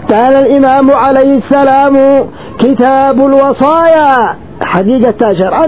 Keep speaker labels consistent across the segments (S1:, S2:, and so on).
S1: قال الإمام عليه السلام: كتاب الوصايا حقيقة شرعا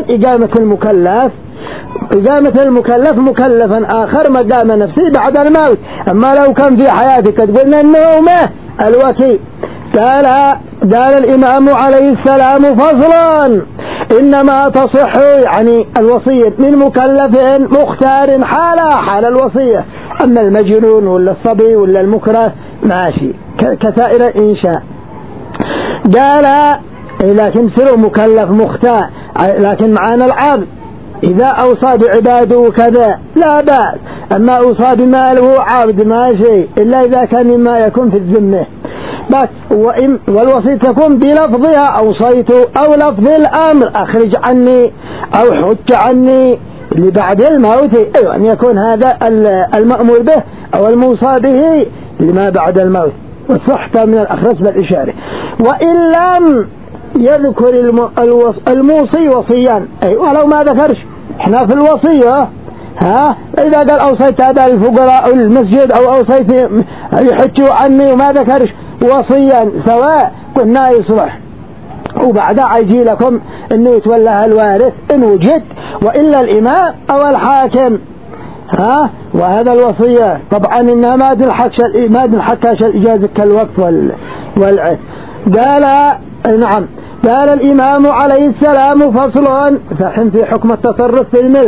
S1: إقامة المكلف مكلفا آخر مقام نفسه بعد الموت. أما لو كان في حياتك تقولنا أنه الوكيل. قال الإمام عليه السلام: فصلا: إنما تصح يعني الوصية من مكلف مختار حال الوصية. أما المجنون ولا الصبي ولا المكره ماشي كسائر الإنشاء. قال: لكن سر مكلف مختار، لكن معانا العبد إذا أوصى بعباده كذا لا بأس. أما أوصى بماله عبد ماشي إلا إذا كان مما يكون في الذمة بس. والوصية تكون بلفظها: أوصيت، أو لفظ الأمر: أخرج عني، أو حج عني لبعد الموت. أيوة أن يكون هذا المأمور به أو الموصى به لما بعد الموت. والصحة من الأخرس بالإشارة. وإن لم يذكر الموصي وصيا، أي ولو ما ذكرش، احنا في الوصية إذا قال أوصيت هذا الفقراء المسجد أو أوصيت يحجوا عني وما ذكرش وصيا سواء قلنا يصلح، وبعدها يجي لكم انه يتولى الوارث ان وجد، وإلا الإمام أو الحاكم. وهذا الوصية طبعا إنها ما تنحكاش الإجازة كالوقف والعهد. نعم. قال الإمام عليه السلام: فصل: فحن في حكم التصرف في الملك.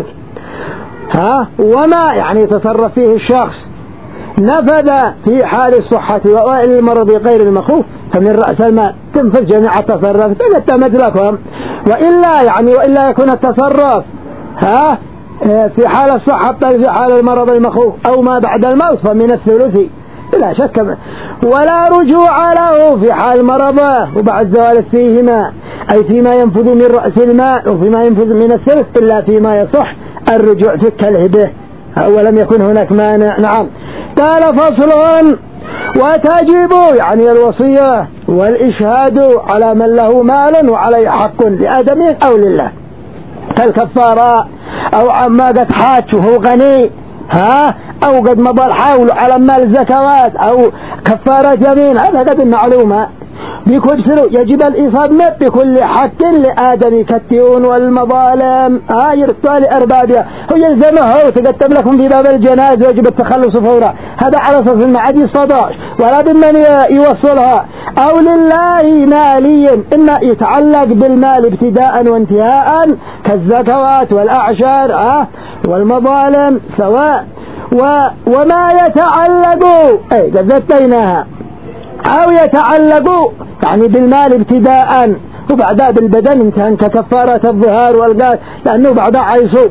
S1: وما يعني يتصرف فيه الشخص نفذ في حال الصحة ووائل المرض غير المخوف فمن رأس المال تنفذ جميع التصرف تقدمت لكم. وإلا يكون التصرف في حال الصحة في حال المرض المخوف أو ما بعد الموت فمن الثلث بلا شك. ولا رجوع له في حال مرضه وبعد زوال فيهما، أي فيما ينفذ من رأس المال وفيما ينفذ من الثلث، إلا فيما يصح الرجوع في كالهبه ولم يكن هناك مانع. نعم. قال: فصل: وتجب يعني الوصية والإشهاد على من له مال وعليه حق لآدم أو لله، كالكفارة أو عما قد حاج وهو غني أو قد مضى الحول على مال الزكوات أو كفارة يمين. هذا قد المعلومة بكل سلو يجب الإصابة بكل حق لآدم كالديون والمظالم يرثى لأربابها ويلزمه وتقدم لكم في باب الجنازة ويجب التخلص فورا. هذا على أساس المعاد يصداش ولا بمن يوصلها. أو لله ماليا إما يتعلق بالمال ابتداء وانتهاء كالزكوات والأعشار والمظالم سواء. وما يتعلق أي قذتيناها أو يتعلق يعني بالمال ابتداء وبعدها بالبدن انتهى ككفارة الظهار والقات لأنه بعدها عيسو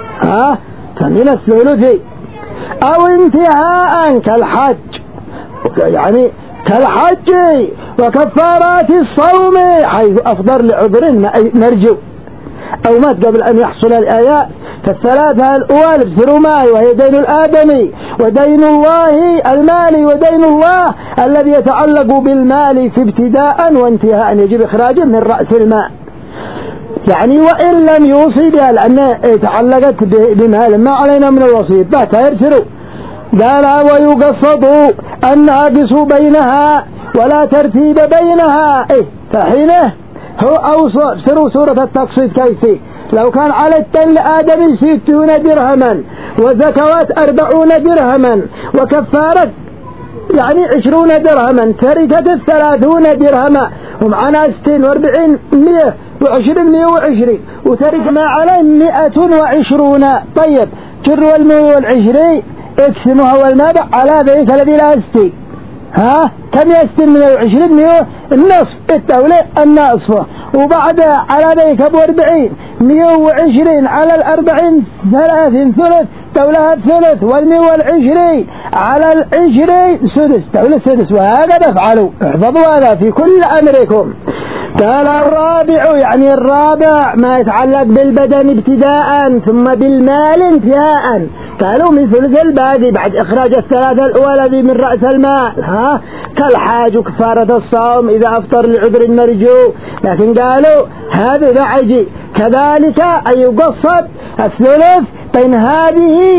S1: فمن الثلث. أو انتهاء كالحج يعني كالحج وكفارات الصوم حيث أفضل لعذر نرجو أو مات قبل أن يحصل الآيات. فالثلاثة الأول بسروا ماي وهي دين الآدمي ودين الله المالي ودين الله الذي يتعلق بالمال في ابتداء وانتهاء يجب إخراجه من رأس المال يعني وإن لم يوصي بها لأنه تعلقت بمال ما علينا من الوصية بحتى يرسلوا. قال: ويقصد الناقص بينها ولا ترتيب بينها. فحينه هو أوصى سروا سورة التقصيد كيفي لو كان على التن لآدم 60 درهما وزكوات 40 درهما وكفارة يعني 20 درهما تركة 30 درهما ومعنا 60 و40 120 120 وترك ما عليه 120. طيب جروا 120 اقسموها والمابع على ذلك الذي لا يستي كم يستي من 120 النصف الدولة الناصفة وبعد على ذلك ب 40 120 على 40 30 ثلث دولة الثلث وال120 على 20 سدس دولة سدس. وهكذا افعلوا احفظوا هذا في كل أمركم. قال: الرابع يعني الرابع ما يتعلق بالبدن ابتداء ثم بالمال انتهاء. قالوا من ثلث الباقي بعد إخراج الثلاثة الأولى من رأس المال كالحاج وكفارة الصوم إذا أفطر لعذر مرجو. لكن قالوا هذا لا يجي كذلك أن يقصد الثلث بين هذه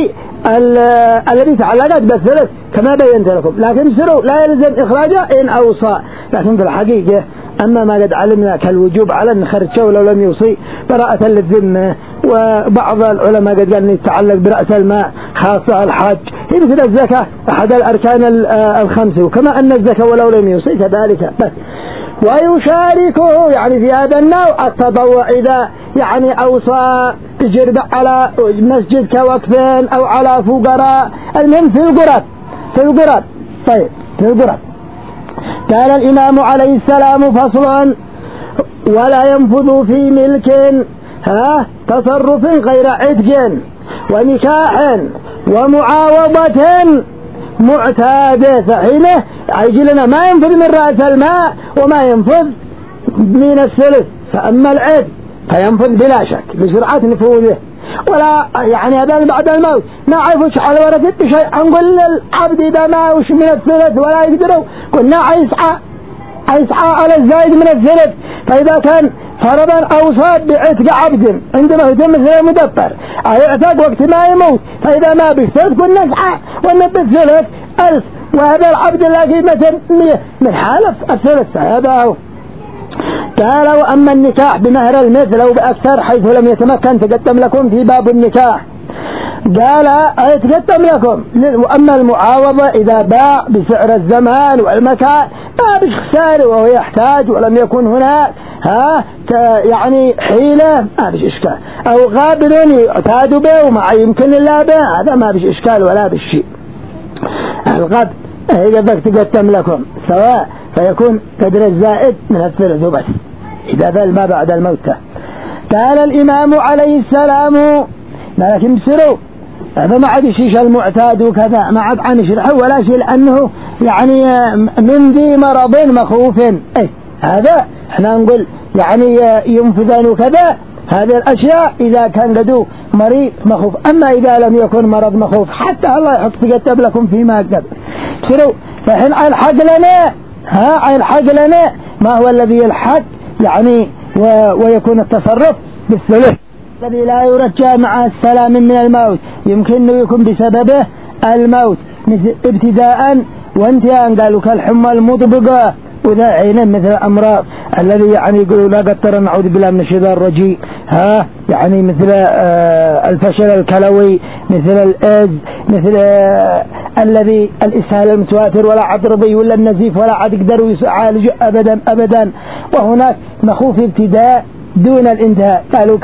S1: الذي تعلقت بالثلث كما بينت لكم، لكن سروا لا يلزم إخراجه إن أوصى. لكن في الحقيقة أما ما قد علمنا كالوجوب على أن خرجه ولو لم يوصي براءة للذمة، وبعض العلماء قد قال أن يتعلق برأس الماء خاصة الحج، هي مثل الزكاة أحد الأركان الخمس، وكما أن الزكاة ولو لم يوصي كذلك. بس ويشاركه يعني في هذا النوع التطوع إذا يعني أوصى تجرب على مسجد كوقفين أو على فقراء، المهم في القرب. طيب في القرب. قال الإمام عليه السلام فصل: ولا ينفذ في ملك تصرف غير عتق ونكاح ومعاوضة معتادة. فحينه يجي لنا ما ينفذ من رأس الماء وما ينفذ من الثلث. فأما العتق فينفذ بلا شك بسرعة نفوذه، ولا يعني هذا بعد الموت ما عرفوا على ورثة شيء. نقول للعبد إذا ما وش من الثلث ولا يقدروا، قلنا يسعى على الزايد من الثلث. فإذا كان فرضا أوصى بعتق عبد عندما يتم مثل المدبر يعتق وقت ما يموت، فإذا ما بالثلث قلنا نسعى ونبي الثلث 1000، وهذا العبد الذي مثل 100 من حالة الثلث. هذا هو. قال: وأما النكاح بمهر المثل أو بأكثر حيث لم يتمكن تقدم لكم في باب النكاح. قال: يتقدم لكم. وأما المعاوضة إذا باع بسعر الزمان والمكان ما بش خسارة وهو يحتاج ولم يكن هناك يعني حيلة ما بش إشكال، أو غابر يعتاد به وما يمكن إلا به، هذا ما بش إشكال ولا بشيء. الغد إذا بك تقدم لكم سواء فيكون قدر الزائد من الثلث وبس إذا ذل ما بعد الموت. قال الإمام عليه السلام: لكن بسروا هذا ما عاد يشيش المعتاد وكذا، ما عاد عن شرحه ولا شيء، لأنه يعني من ذي مرض مخوف. هذا احنا نقول يعني ينفذان وكذا، هذه الأشياء إذا كان لديه مريض مخوف. أما إذا لم يكن مرض مخوف حتى الله يحط تكتب لكم فيما كتب. سروا فحين الحق لنا الحق لنا ما هو الذي يلحق يعني ويكون التصرف بالثلث الذي لا يرجى مع السلام من الموت، يمكن أن يكون بسببه الموت ابتداء وانتهاء. قالوا كالحمى المطبقة وذاعين مثل الأمراض الذي يعني يقولوا لا قدر نعوذ بالله من الشيطان الرجيم، يعني مثل الفشل الكلوي، مثل الإيدز، مثل الذي الإسهال المتواتر، ولا عاد رضي ولا النزيف ولا عاد يقدروا يعالجوا أبدا. وهناك مخوف ابتداء دون الانتهاء، قالوا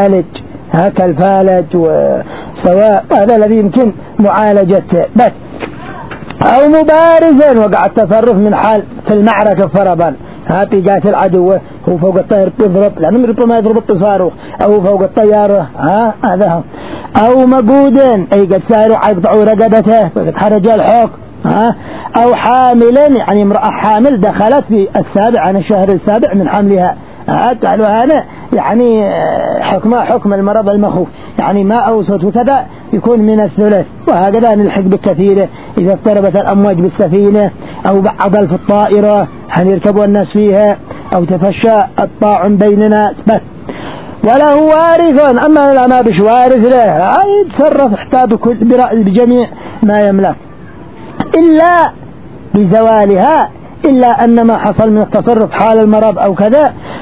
S1: كالفالج وسواء هذا الذي يمكن معالجته بس. أو مبارزا وقع التصرف من حال في المعركة فرضا قاتل عدوه هو فوق الطير يضرب، لأنه ربما يضرب التصاروخ أو فوق الطيارة هذا هو. أو مقودا أي قد ساروا يقطعوا رقبته وقد حرج الحق أو حاملا يعني امرأة حامل دخلت في عن الشهر السابع من حملها، قالوا هذا يعني حكم المرض المخوف، يعني ما أوسط وكذا يكون من الثلث. وهكذا نلحق بالكثير إذا اضطربت الأمواج بالسفينة أو بعض في الطائرة يركبوا الناس فيها أو تفشى الطاعن بيننا بس. وله وارث، أما لا ما بش وارث له يتصرف حتى بجميع ما يملك إلا بزوالها، إلا أن ما حصل من التصرف حال المرض أو كذا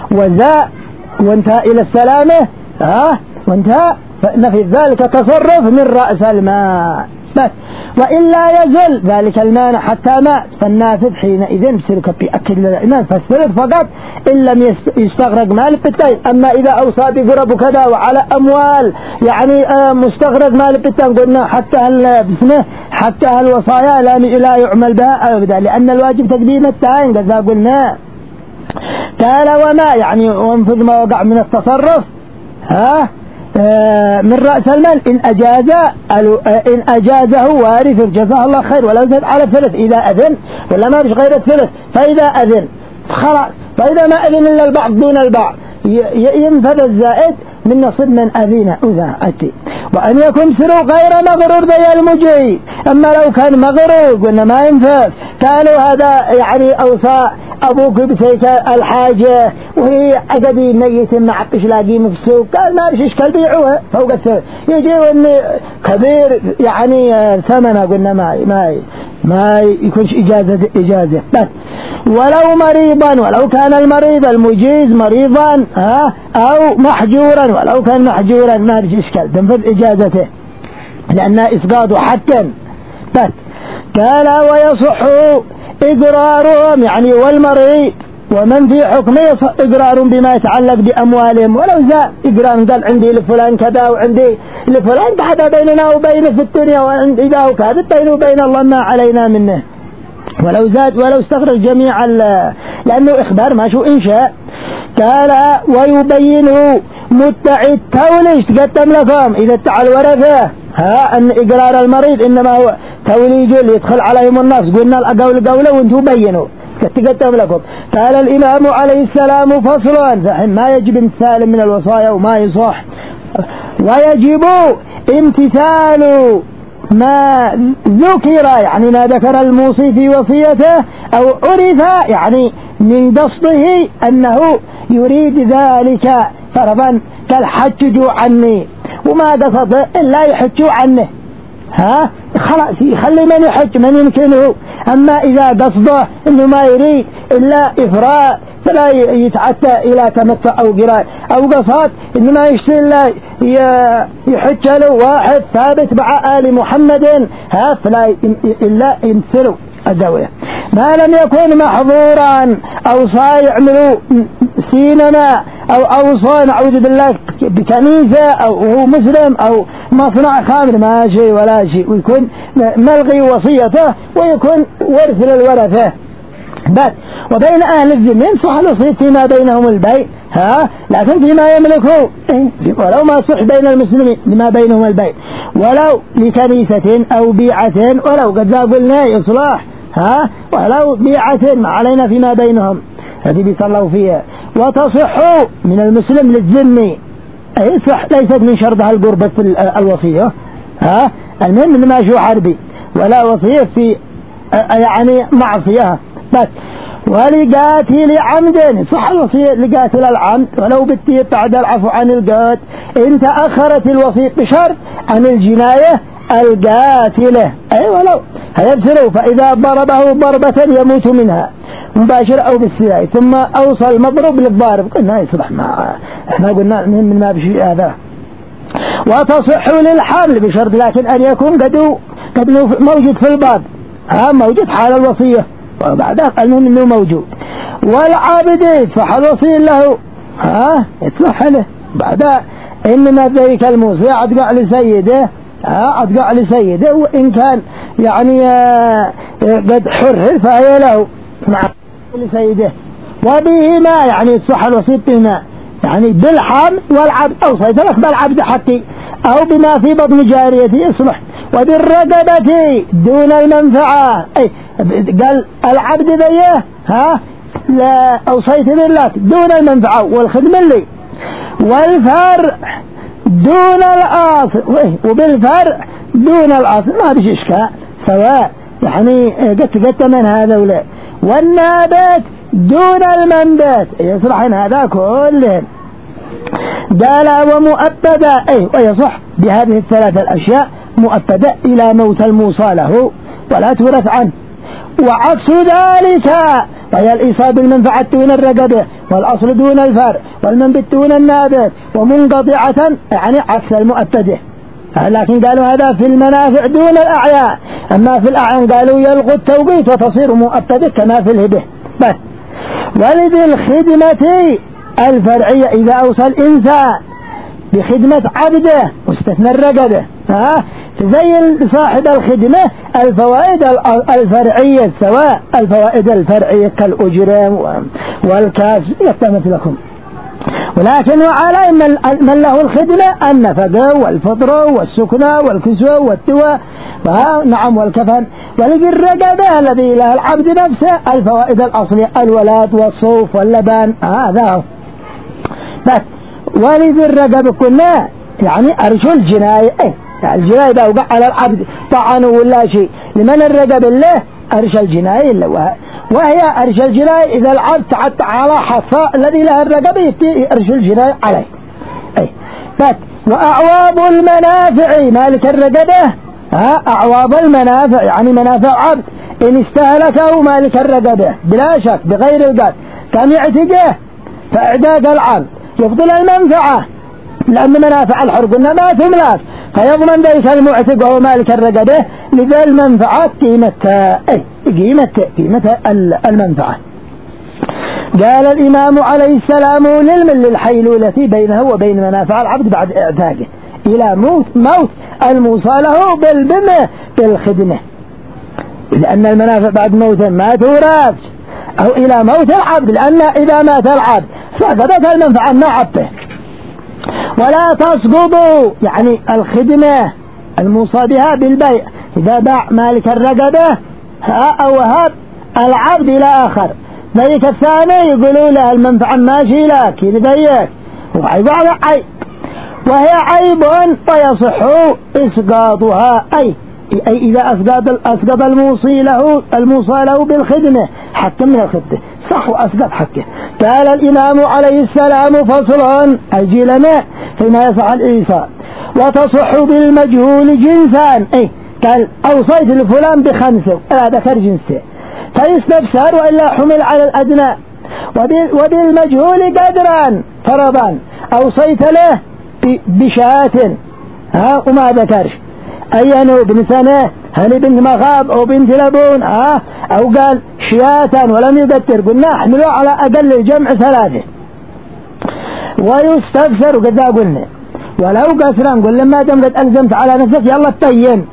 S1: وانتهى إلى السلامة وانتهى، فنفي ذلك تصرف من رأس الماء بس. وإلا يزل ذلك المانع حتى مات، فالنافذ حينئذ بسرك بيأكد للإمام فالثلث فقط إن لم يستغرق مال بالتين. أما إذا أوصى بقرب كذا وعلى أموال يعني مستغرق مال بالتين قلنا حتى الوصايا لا يعمل بها أبدا، لأن الواجب تقديم التعين كذا قلنا. قال وما يعني وانفذ ما وقع من التصرف من رأس المال إن أجازه وارث جزاه الله خير ولا زاد على الثلث إذا أذن، ولا ما فيش غير الثلث فإذا أذن خلاص. فإذا ما أذن إلا البعض دون البعض ينفذ الزائد من نصب من أذينا أذى أتي. وأن يكون سرو غير مغرور بي المجي. أما لو كان مغرور قلنا ما ينفع، قالوا هذا يعني أوصى أبوك بسيك الحاجة وهي عقدي ميت ما عطش لاقيه في السوق، قال ما فيش إشكال بيعوها فوق السوق، يجي وإن كبير يعني ثمنه قلنا ما يكونش إجازة بس. ولو مريضا، ولو كان المريض المجيز مريضا أو محجورا، ولو كان محجورا ما فيش إشكال تنفذ إجازته لأنها إسقاط حقا بس. قال ويصح إقرارهم يعني والمريض ومن في حكمه إقرار بما يتعلق بأموالهم، ولو زاد إقرار قال عندي لفلان كذا وعندي لفلان هذا بيننا وبينه في الدنيا، وعندي ذا وكذا بينه وبين الله ما علينا منه، ولو زاد ولو استخرج جميع لأنه إخبار ما شو إنشاء. قال ويبينه مدعي التوليج تقدم لكم إذا ادعى الورثة أن إقرار المريض إنما هو توليج اللي يدخل عليهم الناس، قلنا القول قوله وانتم بينوا تقدم لكم. قال الإمام عليه السلام فصل ما يجب امتثال من الوصايا وما يصح، ويجب امتثال ما ذكر يعني ما ذكر الموصي في وصيته أو عرف يعني من قصده أنه يريد ذلك فرضا كالحجوا عني وما قصد إلا يحجوا عنه خلاص يخلي من يحج من يمكنه. أما إذا قصده إنه ما يريد إلا إفراء فلا يتعدى إلى تمتع أو قراء، أو قصد إنه ما يشتري إلا يحج له واحد ثابت مع آل محمد فلا إلا يمثلوا الدولة. ما لم يكن محظورا أو صايع سينما أو أوصى نعوذ بالله بكنيسة أو هو مسلم أو مصنع خامر ما شيء ولا شيء، ويكون ملغي وصيته ويكون ورث للورثة بس. وبين أهل الذمة صح الوصية فيما بينهم البيع لكن فيما يملكه ولو ما صح بين المسلمين لما بينهم البيع، ولو لكنيسة أو بيعة ولو قد قلنا إصلاح ولو بيعة ما علينا فيما بينهم هذه بيصلوا فيها. وتصح من المسلم للذمي أي صح ليست من شرطها القربة في الوصية المهم ما شو حربي ولا وصية في يعني معصية بس. ولقاتل عمد صح الوصية لقاتل العمد ولو بدي بعد العفو عن القاتل إن تأخرت الوصية بشرط عن الجناية القاتلة أي ولو هيبسلوا فإذا ضربه ضربة يموت منها مباشرة أو بالسلاح ثم أوصل المضرب للضارب قلنا يصبح ما احنا قلنا من ما بشيء هذا. وتصح للحمل بشرط لكن أن يكون قد موجود في الباب موجود حال الوصية وبعدها المهم أنه موجود. والعابد يصح الوصي له يصح له بعدها إنما ذلك الموصي أدقع لسيده أدقع لسيده وإن كان يعني قد حرر فهي له مع لسيده. وبهما يعني يصح الوصي بهما يعني بالحمل والعبد أوصيت لك بالعبد حقي أو بما في بطن جاريتي يصلح. وبالرقبة دون المنفعة أي قال العبد بيه لا أوصيت لك دون المنفعة والخدمة لي. والفرع دون الأصل وبالفرع دون الأصل ما بيش إشكال سواء يعني قد من هذا ولا. والنابت دون المنبت يصلح هذا كلهم. قال ومؤبدا أي ويصح بهذه الثلاثة الأشياء مؤبدا إلى موت الموصى له ولا تورث عنه. وعكس ذلك وهي الإصابة بالمنفعة دون الرقبة والأصل دون الفرع والمنبت دون النابت ومنقطعة يعني عكس المؤبده. لكن قالوا هذا في المنافع دون الأعيان، أما في الأعيان قالوا يلغوا التوقيت وتصير مؤبده كما في الهبة بس. ولذي الخدمة الفرعية إذا أوصى الإنسان بخدمة عبده واستثنى الرقبة زي صاحب الخدمة الفوائد الفرعية سواء الفوائد الفرعية كالأجرام والكاس يختمت لكم. ولكن وعلى من له الخدمة النفقة والفطرة والسكنة والكسوة والتوى نعم والكفن. ولذي الرقبة الذي له العبد نفسه الفوائد الأصلية الولاد والصوف واللبان هذا بس. ولذي الرقب كنا يعني أرش الجناية الجناية ده وقع على العبد طعنه ولا شيء لمن الرقب الله أرش الجناية اللي وهي أرش الجناية إذا العبد تعدى على حصاء الذي له الرقب يبتي أرش الجناية عليه وأعواب المنافع مالك الرقبة أعواب المنافع يعني منافع عبد إن استهلكه مالك الرقبة بلا شك بغير القتل كان يعتقه فإعداد العبد يفضل المنفعة لأن منافع الحر قلنا ما تملك فيضمن ذلك المعتق وهو مالك الرقبة لذا المنفعة قيمة المنفعة. قال الإمام عليه السلام للحيلولة بينه وبين منافع العبد بعد اعتاقه إلى موت الموصى له بالبمة بالخدمة لأن المنافع بعد موته ما تورث أو إلى موت العبد لأن إذا مات العبد سقطت المنفعة مع عبده ولا تسقط يعني الخدمة الموصى بها بالبيع إذا باع مالك الرقبة أو وهب العبد إلى آخر ذلك الثاني يقولوا له المنفعة ماشي لك يبيك وعيب على عيب وهي عيب فيصح إسقاطها أي إذا أسقط الموصى له بالخدمة حتى من الخدمة صح وأسقط حقه. قال الإمام عليه السلام فصل أجي لنا فيما يصح الإيصال وتصح بالمجهول جنسان قال أوصيت لفلان بخمسة لا ذكر جنسه فيستفسر وإلا حمل على الأدنى وبالمجهول قدرا فرضا أوصيت له بشاة وما ذكرش أينه بن سنة هل بنت مخاض أو بنت لبون أو قال شياة ولم يذكر قلنا احملوا على أقل الجمع ثلاثة ويستفسر وكذا قلنا ولو قسرا قل لما دم قد ألزمت على نفسك يلا تبين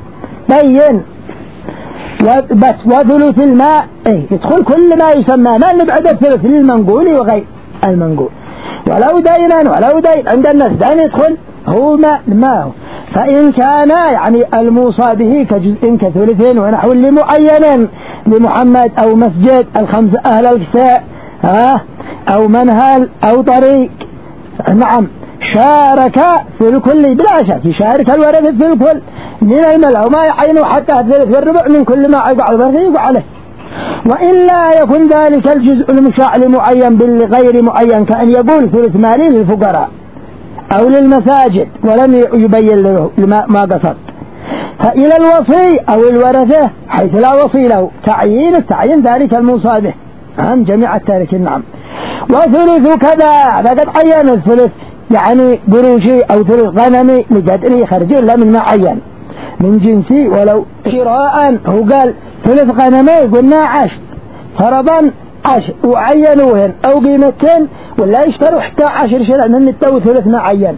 S1: بس وثلث الماء يدخل كل ما يسمى ما نبعد الثلث للمنقول وغير المنقول ولو دين عند الناس دين يدخل هو ما هو فإن كان يعني الموصى به كجزء كثلثين ونحو لمعين لمحمد أو مسجد الخمسة أهل الكساء أو منهل أو طريق نعم شارك في الكل بلا شك يشارك الورث في الكل من الملأ وما يعينه حتى الثلث والربع من كل ما يقع البرغي عليه وإلا يكون ذلك الجزء المشاع لمعين بالغير معين كأن يقول ثلث مالي للفقراء أو للمساجد ولم يبين له ما قصد فإلى الوصي أو الورثة حيث لا وصي له تعيين ذلك الموصى به عن جميع التاركين نعم. وثلث كذا فقد عين الثلث يعني قروشي أو ثلث غنمي لقدره خرجين لا من معين من جنسي ولو شراء هو قال ثلث غنمي قلنا 10 فرضا 10 وعينوهن أو قيمتين ولا يشتروا حتى 10 شراء من التو ثلث معين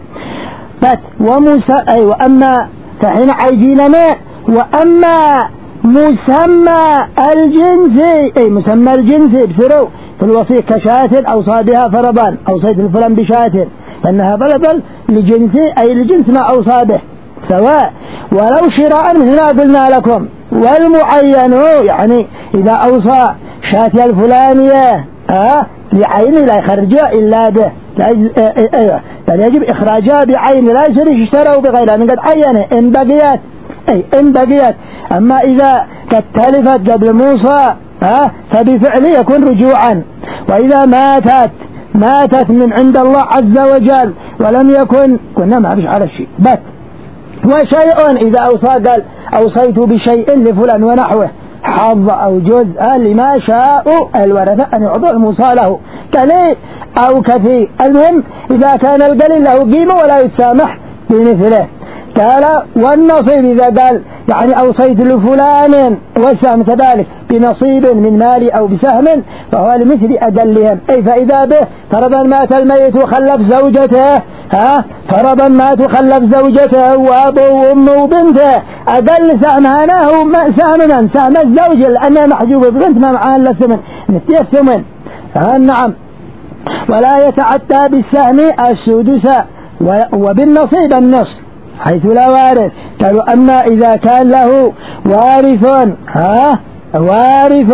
S1: وأما فحين عيديننا وأما مسمى الجنسي مسمى الجنسي بسرو في الوصي كشاة أوصى بها فرضا أوصيت الفلان بشاة لأنها بلد لجنسي أي لجنس ما أوصى به سواء ولو شراء مثل قلنا لكم والمعين يعني إذا أوصى شاة الفلانية بعين لا يخرجها إلا به بل يجب إخراجها بعين لا يشتري اشتروا بغيرها من قد عينه إن بقيت أما إذا قد تلفت قبل موصى فبفعل يكون رجوعا وإذا ماتت من عند الله عز وجل ولم يكن كنا ما فيش على الشيء بس وشيء إذا أوصى قال أوصيت بشيء لفلان ونحوه حظ أو جزء لما شاء الورثة أن يعطوا الموصى له قليل أو كثير المهم إذا كان القليل له قيمة ولا يتسامح بمثله. قال والنصيب إذا قال يعني أوصيت لفلان والسهم كذلك بنصيب من مالي أو بسهم فهو لمثل أقلهم فإذا به فرضا مات الميت وخلف زوجته فرضا مات وخلف زوجته وأبوه وأمه وبنته أقل سهمها هو سهم الزوج لأنها محجوبة بنت ما معها إلا الثمن نسي الثمن نعم ولا يتعدى بالسهم السدس وبالنصيب النصف حيث لا وارث. قالوا أما إذا كان له وارث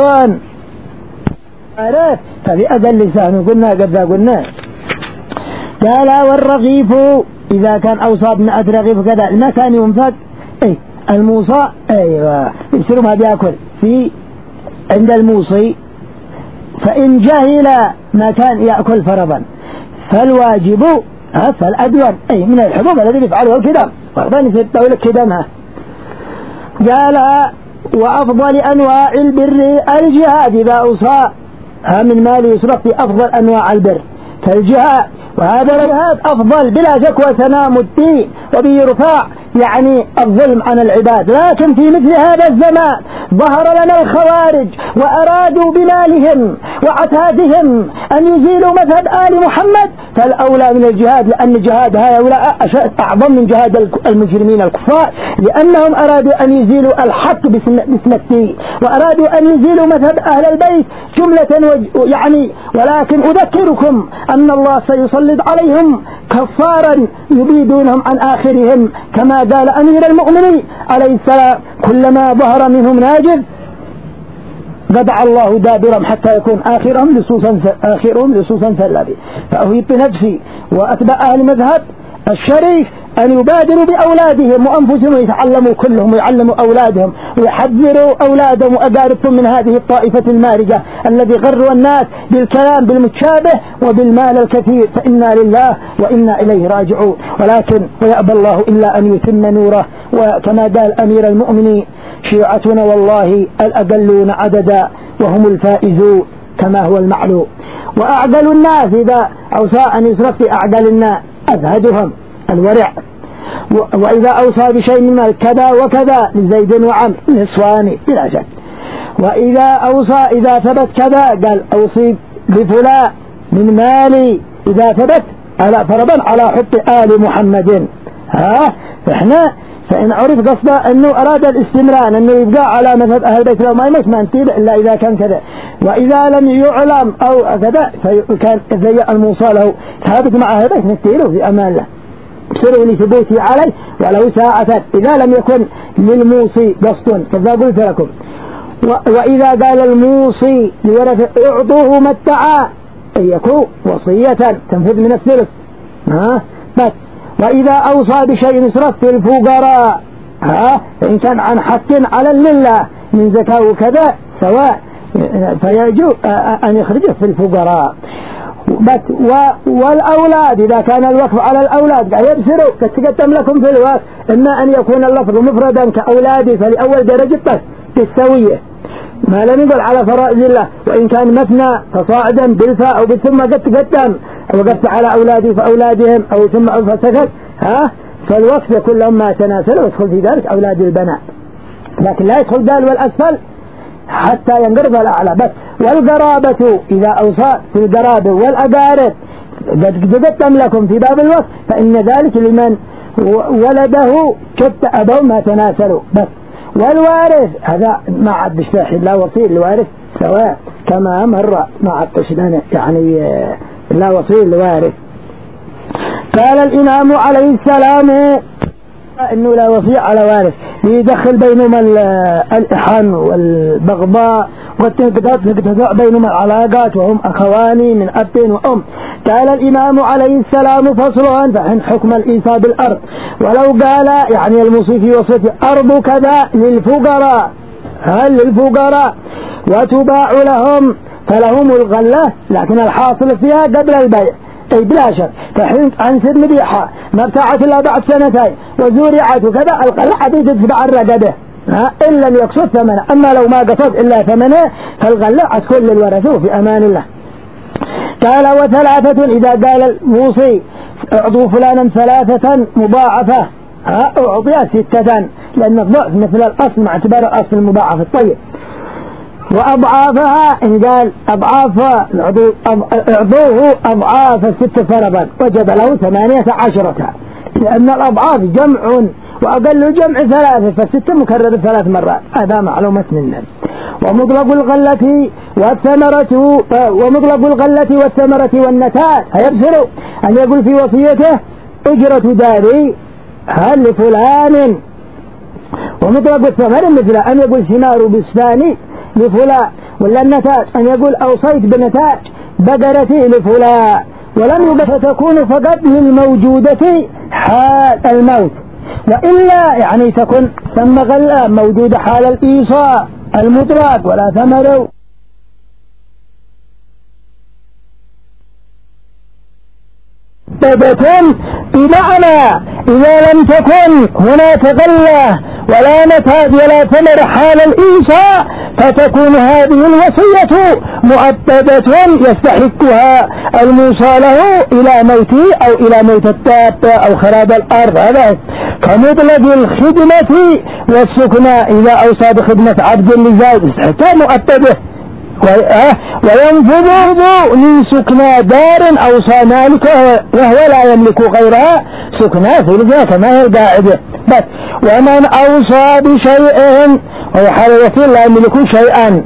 S1: فبأقل سهم قلنا قال والرغيف إذا كان أوصى بمئة رغيف كذا المكان ينفق الموصى أيوة يصير ما بيأكل في عند الموصي، فإن جهل ما كان يأكل فرضا فالواجب فالأدون من الحبوب الذي يفعله الكدام وأخذاني في الطاولة كدامها. قال وأفضل أنواع البر الجهاد إذا أوصى من مال يصرف في أفضل أنواع البر كالجهاد، وهذا الجهاد أفضل بلا شك وسنام الدين وبه يرفع يعني الظلم عن العباد. لكن في مثل هذا الزمان ظهر لنا الخوارج وأرادوا بمالهم وعتادهم أن يزيلوا مذهب آل محمد، فالأولى من الجهاد، لأن الجهاد هؤلاء أعظم من جهاد المجرمين الكفار، لأنهم أرادوا أن يزيلوا الحق باسم الدين، وأرادوا أن يزيلوا مذهب أهل البيت جملة يعني. ولكن أذكركم أن الله سيسلط عليهم كفارا يبيدونهم عن آخرهم، كما قال أمير المؤمنين عليه السلام كلما ظهر منهم ناجذ قطع الله دابرهم حتى يكون آخرهم لصوصا سلبي. فأهيب بنفسي وأتبع أهل مذهب الشريف أن يبادروا بأولادهم وأنفسهم يتعلموا كلهم ويعلموا أولادهم ويحذروا أولادهم وأقاربهم من هذه الطائفة المارجة الذي غروا الناس بالكلام بالمتشابه وبالمال الكثير، فإنا لله وإنا إليه راجعون. ولكن ويأبى الله إلا أن يتم نوره، وكما قال أمير المؤمنين شيعتنا والله الأقلون عددا وهم الفائزون كما هو المعلوم. وأعقل الناس إذا أوصى أن يصرف في أعقل الناس أزهدهم الورع، وإذا أوصى بشيء من كذا وكذا لزيد وعمر نصواني بلا شك. وإذا أوصى إذا ثبت كذا قال أوصي بفلان من مالي إذا ثبت على فرضا على حق آل محمد. فإحنا فإن عرف قصده أنه أراد الاستمرار أنه يبقى على مذهب أهل البيت لو ما يمس ما نتيب إلا إذا كان كذا، وإذا لم يعلم أو كذا فكان زي الموصى له ثابت مع أهل البيت نتيله في أمان الله بسروا لثبوتي عليه ولو ساعة إذا لم يكن للموصي قصد كذا قلت لكم. وإذا قال الموصي لورث اعطوه ما ادعى أن يكون وصية تنفذ من الثلث بس. وإذا أوصى بشيء يصرف في الفقراء إن كان عن حق على لله من زكاة وكذا سواء فيجب أن يخرجه في الفقراء. والأولاد إذا كان الوقف على الأولاد يبصروا تتقدم لكم في الوقف إما أن يكون اللفظ مفردا كأولادي فلأول درجة بس بالسوية ما لم يقل على فرائض الله، وإن كان مثنى فصاعدا بالفاء أو بالثم قد تقدم وقفت على أولادي فأولادهم أو ثم فسكت فالوقف يكون لهم ما تناسل ويدخل في ذلك أولاد البنات، لكن لا يدخل دال والأسفل حتى ينقرض الأعلى بس. والقرابة إذا أوصى في القرابة والأقارب قد تقدم لكم في باب الوقف فإن ذلك لمن ولده كت أبو ما تناسلوا بس. والوارث هذا ما عاد بشتاح لا وصي الوارث سواء كما مر مع التشدان يعني لا وصي الوارث. قال الإمام عليه السلام إنه لا وصي على وارث يدخل بينهما الإحان والبغضاء والتقطع بينهما العلاقات وهم أخواني من أب وأم. قال الإمام عليه السلام فصل فإن حكم الإيصاء بالأرض ولو قال يعني الموصي في وصيته أرض كذا للفقراء للفقراء وتباع لهم فلهم الغلة، لكن الحاصل فيها قبل البيع أي بلا شك. فحين عن سر مبيحة ما ابتاعت إلا بعد سنتين وزورعت وكذا الغلة حتى تدفع الرقبة إن لم يقصد ثمنه، أما لو ما قصد إلا ثمنه فالغلة عسكر للورثة في أمان الله. قال وثلاثة إذا قال الموصي اعطوا فلانا ثلاثة مضاعفة اعطيها 6 لأن الضعف مثل الأصل مع اعتبار الأصل المضاعف الطيب. وأضعافها إن قال أضعافها اعطوه أضعاف 6 فرضا وجب له 18 لأن الأضعاف جمع وأقل جمع 3 فالستة مكرر 3 مرات هذا معلومة للناس. ومطلق الغلة والثمرة والنتاج هيبصر أن يقول في وصيته أجرة داري هل لفلان. ومطلق الثمر مثل أن يقول ثمار بستاني لفلان، ولا النتاج أن يقول أوصيت بنتاج بقرتي لفلان. ولم فتكون فقط للموجودة حال الموت، وإلا يعني تكون ثم غلة موجودة حال الإيصاء المطلق ولا ثمر. بمعنى إذا لم تكن هناك غلة ولا نتاج ولا ثمر حال الإيصاء فتكون هذه الوصية مؤبدة يستحقها الموصى له إلى موته أو إلى موت الدابة أو خراب الأرض. هذا كمطلق الخدمة والسكنى إذا أوصى بخدمة عبد لزوج حتى مؤبده، وينفذ من سكنى دار أوصى مالكه وهو لا يملك غيرها سكنى ثلثها كما هي القاعدة. بس ومن أوصى بشيء وهو حال الوصي لا يملك شيئا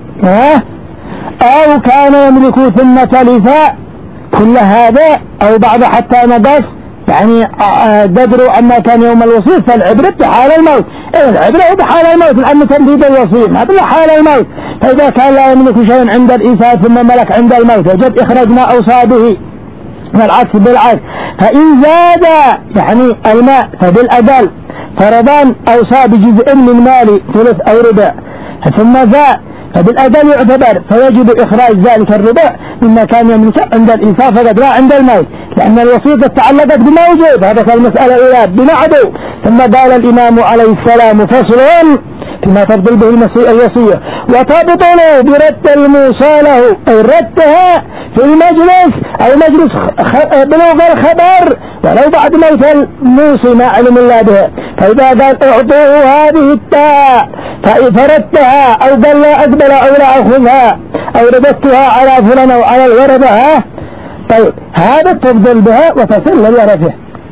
S1: أو كان يملك ثم تلف كل هذا أو بعض حتى نقص يعني قدروا عما كان يوم الوصي، فالعبرة بحال الموت. العبرة بحال الموت لأن تنفيذ الوصي ما بحال الموت. فإذا كان لا يملك شيء عند الإنسان ثم ملك عند الموت وجد إخراج ما أوصى به، والعكس بالعكس. فإن زاد يعني الماء فبالأقل فرضان أوصى بجزء من المال ثلث أو ربع ثم زاد فبالأقل يعتبر، فيجب إخراج ذلك الربع مما كان يملك عند الإنسان فقد لا عند الموت، لأن الوصية تعلقت بموجود. هذا المسألة الأولى بمعدو. ثم قال الإمام عليه السلام فصل فيما تفضل به الوصية وتبطل برد الموصى له أي ردها في المجلس أو مجلس بلوغ الخبر ولو بعد موت الموصي ما علم الله به. فإذا قال اعطوه هذه التاء فردتها أو قال لا أقبل أو لا أخذها أو رددتها على فلان أو على الورثة، طيب هذا تفضل بها وتصل للورثة.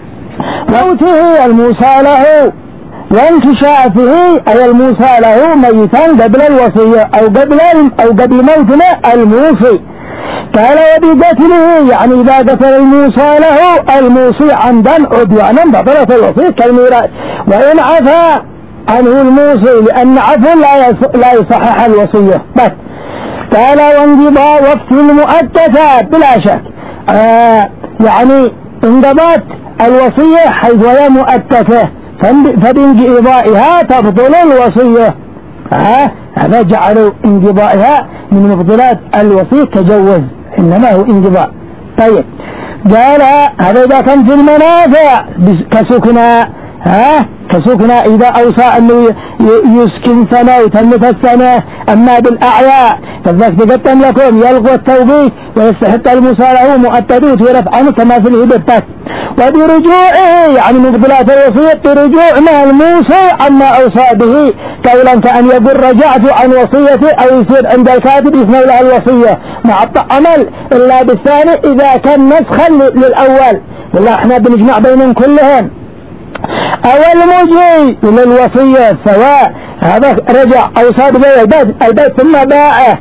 S1: موته الموصى له وانكشافه أي الموصى له ميتا قبل الوصية أو قبل موتنا الموصي. قال وبقتله يعني إذا قتل الموصى له الموصي عمدا عدوانا بطلت الوصية كالميراث، وإن عفا عنه الموصي لأن عفو لا يصحح الوصية. بس قال وانقضاء وقت المؤكدات بلا شك يعني انقضت الوصية حيث هي مؤكدة فبانقضائها تبطل الوصية. هذا جعلوا انقضائها من مبطلات الوصية تجوز، إنما هو انقضاء. طيب قال هذا إذا كان في المنافع كسكنى إذا أوصى أنه يسكن سنة وتمت السنة. أما بالأعياء فالذات تقدم لكم يلغو التوبيخ ويستحق الموصى له مؤكدوت ورفع عنه كما في الهبة. وبرجوعه يعني مبطلات الوصية برجوع ما الموصى عما أوصى به قولا كأن يقول رجعت عن وصيتي أو يصير عند الكاتب يسمى له الوصية مع العمل إلا بالثاني إذا كان نسخا للأول. والله احنا بنجمع بينهم كلهم. أو المجي للوصية سواء هذا رجع أوصى به البيت ثم باعه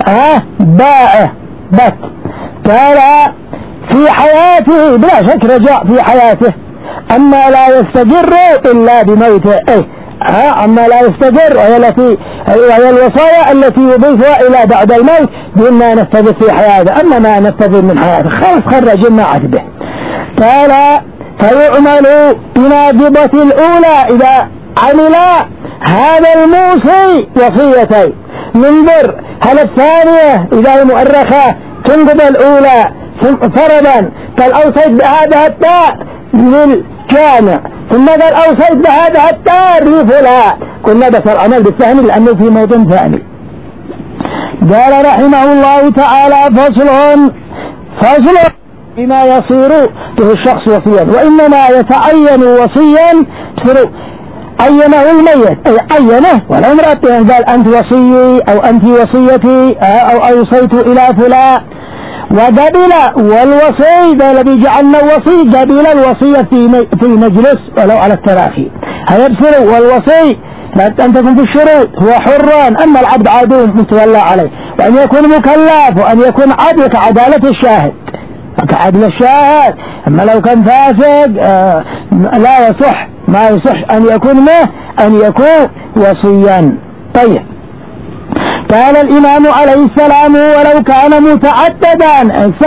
S1: بس قال في حياته بلا شك رجع في حياته. أما لا يستقر إلا بموته أما لا يستقر وهي الوصايا التي يضيفها إلى بعد الموت دون ما نستفيد في حياته. أما ما نستفيد من حياته خرج ما عتبه. قال فيعمل بناقضة الأولى إذا عمل هذا الموصي وصيتين ننظر هل الثانية إذا مؤرخة تنقض الأولى فرضا قال أوصيت بهذا التاء للجامع ثم قال أوصيت بهذا التاء لفلان قلنا بس العمل بالثاني لأنه في موضوع ثاني. قال رحمه الله تعالى فصل بما يصير به الشخص وصيا وإنما يتعين وصيا عينه الميت عينه ولا امرأة قال أنت وصيي أو أنت وصيتي أو أوصيت إلى فلان وقبل والوصي ذا الذي جعلنا الوصي قبل الوصية في مجلس ولو على التراخي هيبصر. والوصي لا أن تكون في الشروط هو حران أما العبد عدو متولى عليه وأن يكون مكلف وأن يكون عدل كعدالة الشاهد كعدل الشاهد. أما لو كان فاسق لا يصح ما يصح أن يكون وصيا. طيب قال الإمام عليه السلام ولو كان متعددا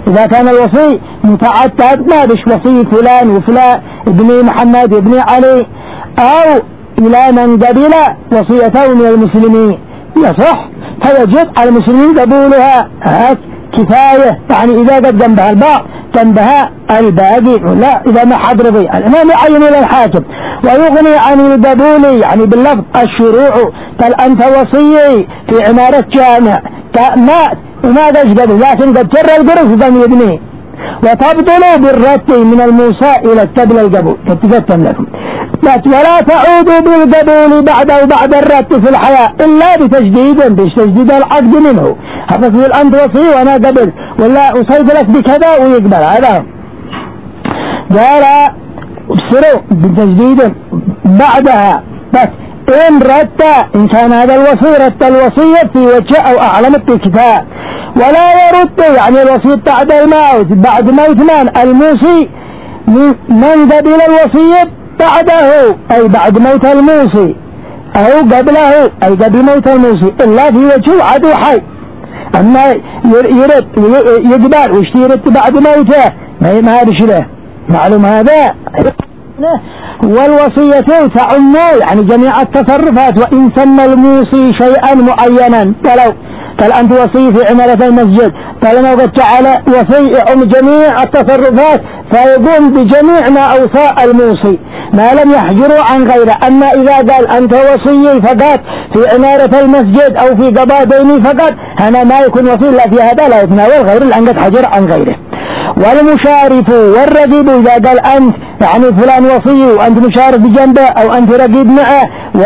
S1: إذا كان الوصي متعدد ما بش وصي فلان وفلان ابن محمد ابن علي أو إلى من قبل وصيته من المسلمين يصح، فيجب على المسلمين قبولها كفاية، يعني إذا قد جنبها البعض جنبها الباقي، لا إذا ما حد رضي الإمام يعين إلى الحاكم ويغني عن القبول يعني باللفظ الشروع. قال أنت وصي في عمارة جامع مات وما قبل، لكن قد جر القرص ضم يبنيه، وتبطل بالرد من الموسى إلى التبل القبول يتفتم لكم، ولا تعودوا بالقبول بعد الرد في الحياة إلا بتجديد العقد منه. هتقول أنت وصي وأنا قبل ولا أصيد لك بكذا ويقبل هذا، قال ابصروا بتجديد بعدها، بس إن رد إن كان هذا الوصي رد الوصية في وجه أو أعلم الكتاب، ولا يرد يعني الوصي بعد الموت بعد موت من الموصي من قبل الوصية بعده أي بعد موت الموصي أو قبله أي قبل موت الموصي إلا في وجه عدو حي. أما يرد يقبل وش يرد بعد موته ما هذا له معلوم هذا. والوصية تعم يعني جميع التصرفات، وإن سمى الموصي شيئا معينا ولو قال أنت وصي في عمارة المسجد، طالما قد جعل وصي يعم جميع التصرفات فيقوم بجميع ما أوصى الموصي ما لم يحجروا عن غيره. أما إذا قال أنت وصي فقط في عمارة المسجد أو في قضاء ديني فقط هنا ما يكون وصي، لا في هذا لا يتناول غير لأن قد حجر عن غيره. والمشارف والرقيب إذا قال أنت يعني فلان وصي وأنت مشارف بجنبه أو أنت رقيب معه،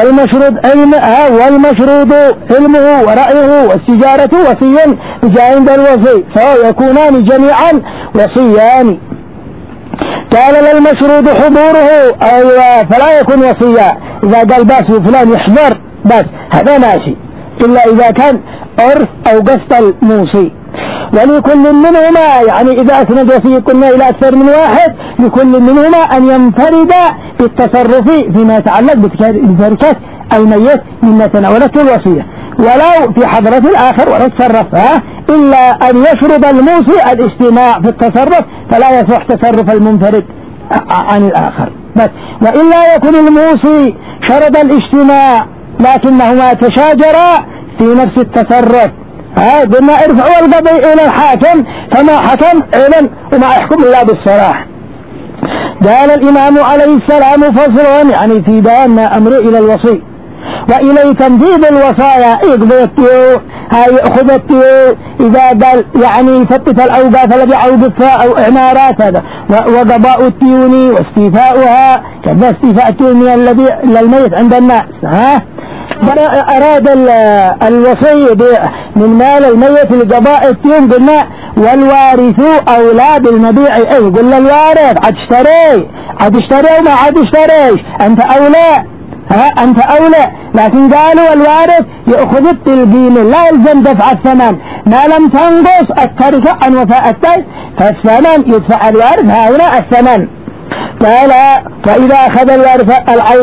S1: والمشروط علمه ورأيه والسجارة وصي بجانب الوصي فيكونان جميعا وصيان. قال للمشروط حضوره أيوة فلا يكون وصيا، إذا قال باس فلان يحضر بس هذا ماشي، إلا إذا كان عرف أو قصد الموصي. ولكل منهما يعني إذا أسند وصي قلنا إلى أكثر من واحد لكل منهما أن ينفرد بالتصرف فيما يتعلق بتركة الميت مما تناولته الوصية ولو في حضرة الآخر ولا تصرف، إلا أن يشرط الموصي الاجتماع في التصرف فلا يصح تصرف المنفرد عن الآخر بس. وإلا يكون الموصي شرط الاجتماع لكنهما تشاجرا في نفس التصرف، قلنا ارفعوا القضية إلى الحاكم فما حكم علم وما يحكم إلا بالصلاح. قال الإمام عليه السلام فصل يعني في بيان أمر إلى الوصي وإليه تنفيذ الوصايا، يقضي الطيور يأخذ الطيور إذا قال يعني يفتت الأوقات الذي عوضتها أو إعمارات هذا، وقضاء التيون واستيفاؤها كذا استيفاء التيون الذي للميت عند الناس. أراد الوصي من مال الميت لقضاء التيون قلنا والوارث أولى بالمبيع، أي قلنا الوارث عاد اشتري وما عاد اشتريش أنت أولى أنت أولى، لكن قالوا الوارث يأخذ القيمة لا يلزم دفع الثمن ما لم تنقص التركة عن وفاء الترك فالثمن يدفع الوارث هؤلاء الثمن. قال فإذا أخذ الوارث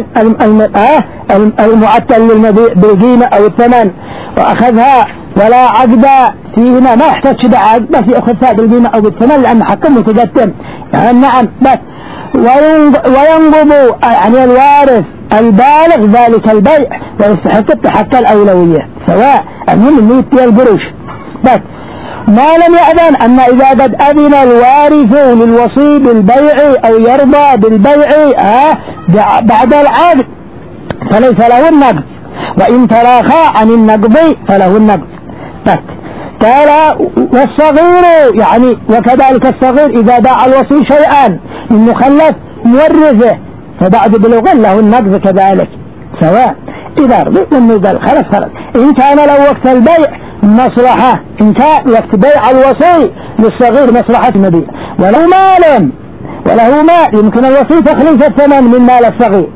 S1: المعتل للمبيع بالقيمة أو الثمن وأخذها ولا عقد فيهما ما يحتاج بعقد بس يأخذها بالقيمة أو بالثمن لأن حقه متقدم يعني نعم بس. وينقض يعني الوارث البالغ ذلك البيع ويستحق حق الأولوية سواء من يؤتي القروش بس ما لم يأذن. أما إذا قد أذن الوارث للوصي بالبيع أو يرضى بالبيع بعد العقد فليس له النقد، وإن تراخى عن النقد فله النقد بس. قال والصغير يعني وكذلك الصغير إذا باع الوصي شيئا من مخلف مورثه فبعد بلوغ له النقد كذلك سواء إذا رضي منه قال خلاص إن كان له وقت البيع مصلحة، إن كان وقت بيع الوصي للصغير مصلحة المبيع وله مال يمكن الوصي تخليص الثمن من مال الصغير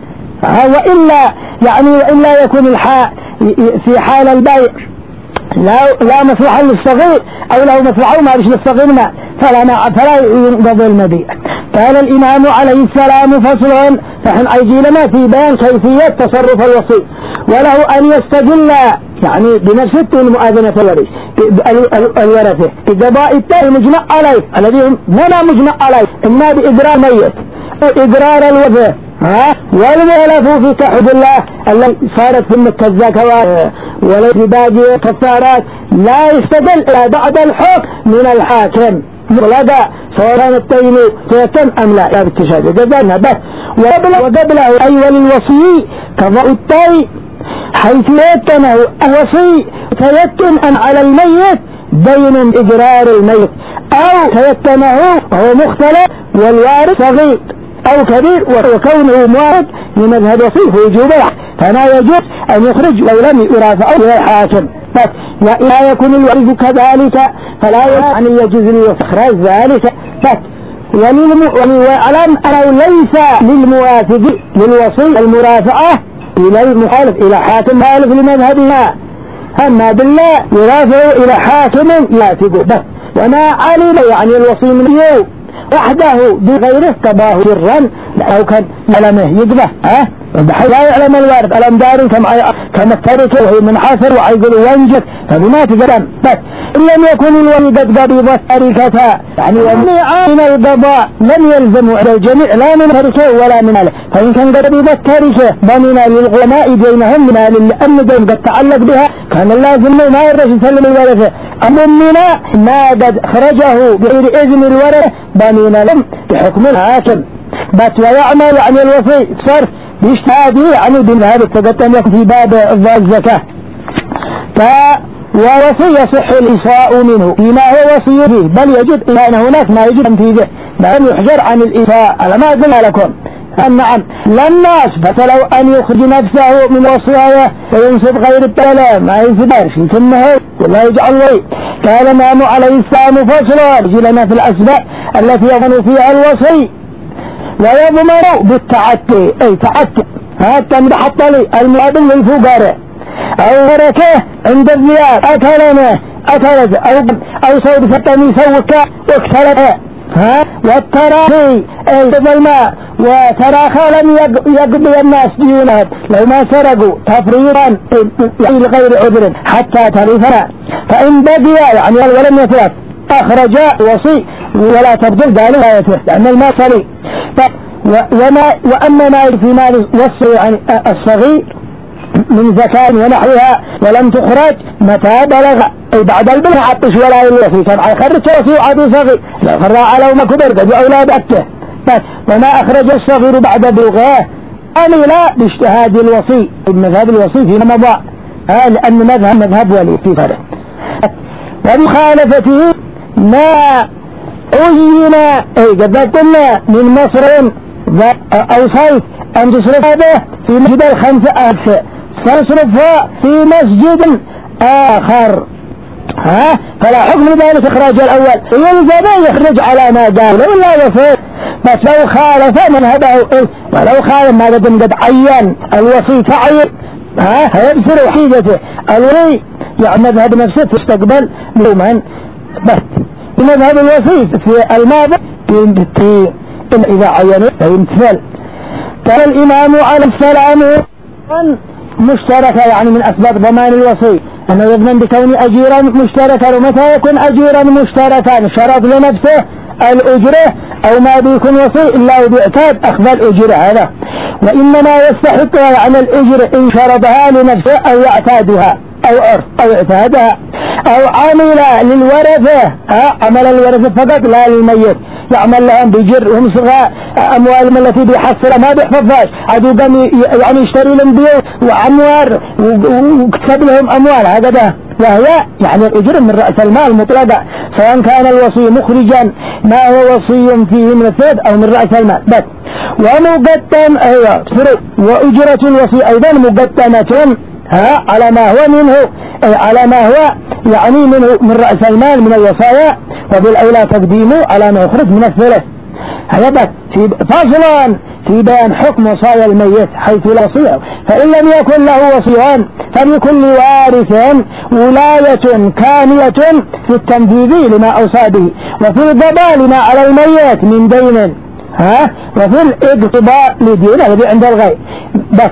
S1: وإلا يكون في حال البيع لا مصلحة للصغير أو له مصلحة وما ليش للصغير ما فلا ينقضي المبيع. قال الإمام عليه السلام فصل. فحن أيجي لنا في بيان كيفية تصرف الوصي، وله أن يستدل يعني بنفس المؤذنة الورثة بقضاء التالي مجمع عليه الذي هنا مجمع عليه، إما بإقرار ميت وإقرار الوفاة والمؤلف في كحد الله التي صارت في الزكوات وليس باقي كفارات، لا يستدل إلى بعد الحكم من الحاكم مطلقا سواء التين سيتم أم لا بالتشهد جزانا بس. وقبله أي وللوصي قضاء التين حيث يتنه الوصي تيتم أن على الميت دين إقرار الميت، أو تيتنه هو مختلف والوارث صغير أو كبير وكونه موارد لمذهب وصي في وجوبه، فلا يجوز أن يخرج لو لم يرافعه إلى الحاكم. بس وإلا يكون الوارث كذلك فلا يجوز لإخراج ذلك. بس واعلم أنه ليس للموافق للوصي المرافعة إلى المخالف إلى حاكم مخالف لمذهبنا، أما بالله يرافع إلى حاكم يوافقه بس. وما علم يعني الوصي من يوم وحده بغيره تباه سرا أو كان علمه يقبه بحيث لا يعلم الوارث ألم دار كما التركه وهي منحصر وعيقل وينجف فبما تقدم. بس إن لم يكن الولي قد قبض التركة يعني ومنع من القضاء لم يلزم على الجميع لا من تركه ولا من ماله، فإن كان قبض التركة ضمن للغناء بينهم من لأن دين قد تعلق بها كان اللازم ما يرش يسلم الورثة، أما منا ما قد خرجه بغير إذن الورثة ضمن لهم بحكم الحاكم. بس ويعمل يعني الوصي صرف باجتهاده يعني بهذا التقدم لكم في باب الزكاة. ووصي يصح الإيصاء منه فيما هو وصي فيه، بل يجب أن هناك ما يجب تنفيذه لأن يحجر عن الإيصاء على ما قلنا لكم. نعم للناس فلو أن يخرج نفسه من وصاياه وينصب غير الدلالة ما يصدر في ثمه ولا يجعل وي. قال الإمام عليه السلام فصل يجي لنا في الأسباب التي يظن فيها الوصي ويضمر بالتعتي أي تعتي حتى بحط لي المقابل للفقراء أو بركه عند الزيار أكلت أو صوت فتن يسوك واكسلت والتراخي أي الماء وتراخى لم يقضي الناس ديونهم لو ما سرقوا تفريطا لغير عذر حتى ترثنا، فإن بقي يعني ولم يتلف أخرج وصي ولا تبدل ذلك لأن الماء صلي. وأما ما في مال وصي يعني الصغير من زكاة ونحوها ولم تخرج متى بلغ أي بعد البلغ عطش ولا يلوفي كان يخرج وصي عدو صغير لا خرع على وما كبر قد أولاد أكته. وما أخرج الصغير بعد بلغاه أمل باجتهاد الوصي المذهب الوصي في مضى لأن مذهب ولي في فرق. ومخالفته ما أين أي قد قلنا من مصر أوصيت أن تصرف هذا في مسجد 5,000 سنصرفها في مسجد آخر فلا حكم ذلك إخراج الأول يلزم يخرج على ما قال ولا يصير. بس لو خالف مذهبه ولو خالف ما قد عين الوصي تعين هيبصر وحيدته الولي يعني مذهب نفسه تستقبل يوما. بس مذهب الوصي في الماضي إذا عينه فيمثل. قال الإمام عليه السلام مشتركة يعني من أسباب ضمان الوصي أنه يضمن بكون أجيرا مشتركا. ومتى يكون أجيرا مشتركا شرط لنفسه الأجرة أو ما بيكون وصي إلا بإعتاد أخذ الأجرة هذا، وإنما يستحقها يعني الأجرة إن شرطها لنفسه أو يعتادها أو عرف أو اعتادها أو عمل للورثة عمل الورثة فقط لا للميت يعمل لهم بجر وهم صغار أموالهم التي بيحصلها ما بيحفظهاش عدو قام يعني يشتري لهم بيوت وأموال وكتب لهم أموال هكذا، وهي يعني الأجر من رأس المال مطلقة سواء كان الوصي مخرجا ما هو وصي فيه من الثلث أو من رأس المال. بس ومقدم وأجرة الوصي أيضا مقدمة على ما هو منه على ما هو يعني منه من رأس المال من الوصايا، وبالأولى تقديمه على ما يخرج من الثلث. هذا بس فصلا في بيان حكم وصايا الميت حيث لا وصيه، فإن لم يكن له وصيان فلكل وارث ولاية كاملة في التنفيذ لما أوصى به وفي القضاء لما على الميت من دين وفي الاقتضاء لدينه الذي عند الغير بس.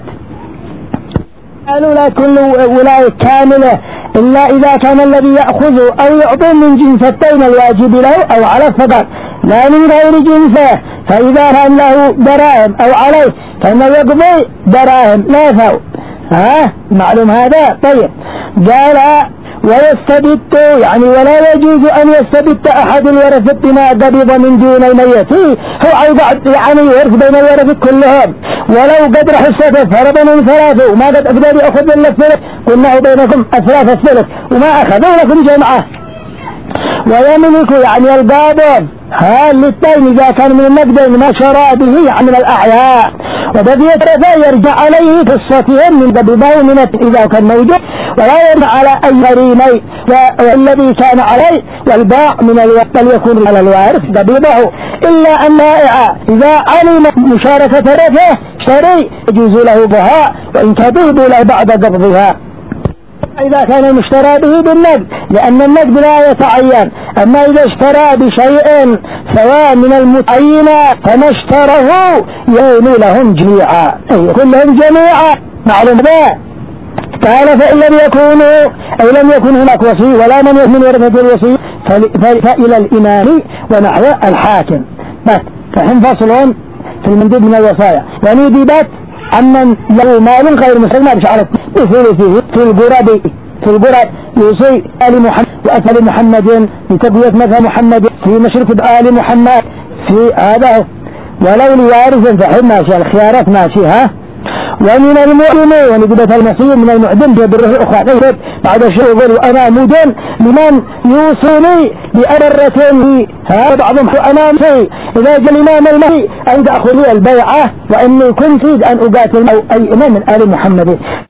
S1: قالوا لا كل ولاية كاملة إلا إذا كان الذي يأخذ أو يعطي من جنستين الواجب له أو على فقط لا من غير جنسه، فإذا كان له دراهم أو عليه فإنه يقضي دراهم لا فوق. معلوم هذا؟ طيب. قال ويستبت يعني ولا يجوز أن يستبت أحد الورثة ما قبض من دون الميت، هو عيد يعني يورث بين الورثة كلهم ولو قدر حصته فرضا من ثلاثه وما قد أقدر يأخذ إلا الثلث، قلنا بينكم أثلاث الثلث وما أخذوا لكم جمعه. ويملك يعني البابون للتين إذا كان من النقدين ما شرى به يعني من الأعياء، وبدية يرجع عليه قصتهم من قبضه من إذا كان موجود، ولا يرجع على أي غريمي والذي كان عليه والباع من الوقت يكون على الوارث قبضه، إلا أن لائع إذا علم مشاركة رفه شري يجوز له بها وإن تبيض له بعد قبضها إذا كان المشترى به بالنقد، لأن النقد لا يتعين. أما إذا اشترى بشيء سواء من المتعينة فما اشتره يكون لهم جميعا، كلهم جميعا. معلوم ذا. قال فإن لم يكونوا أو لم يكن هناك وصي ولا من يؤمن ورثة الوصي فإلى الإمام ونحو الحاكم. بس فهم فصلون في المندوب من الوصايا، يعني ديبات عمن له مال غير مسلم بشعرة بثلثه في القرب يوصي آل محمد وأثل محمد لتقوية مثل محمد في مشرك بآل محمد في هذا، ولو لوارث فحب ماشي الخيارات ماشي. ومن المؤمن ونقبة المسيح من المعدم بالروح الأخرى بعد الشيء يقول أنا مدن لمن يوصيني بأررتين هذا بعضهم أنا شيء إذا جاء الإمام المهدي أن تأخذ لي البيعة وإني كنت أن أقاتل أو أي إمام من آل محمد.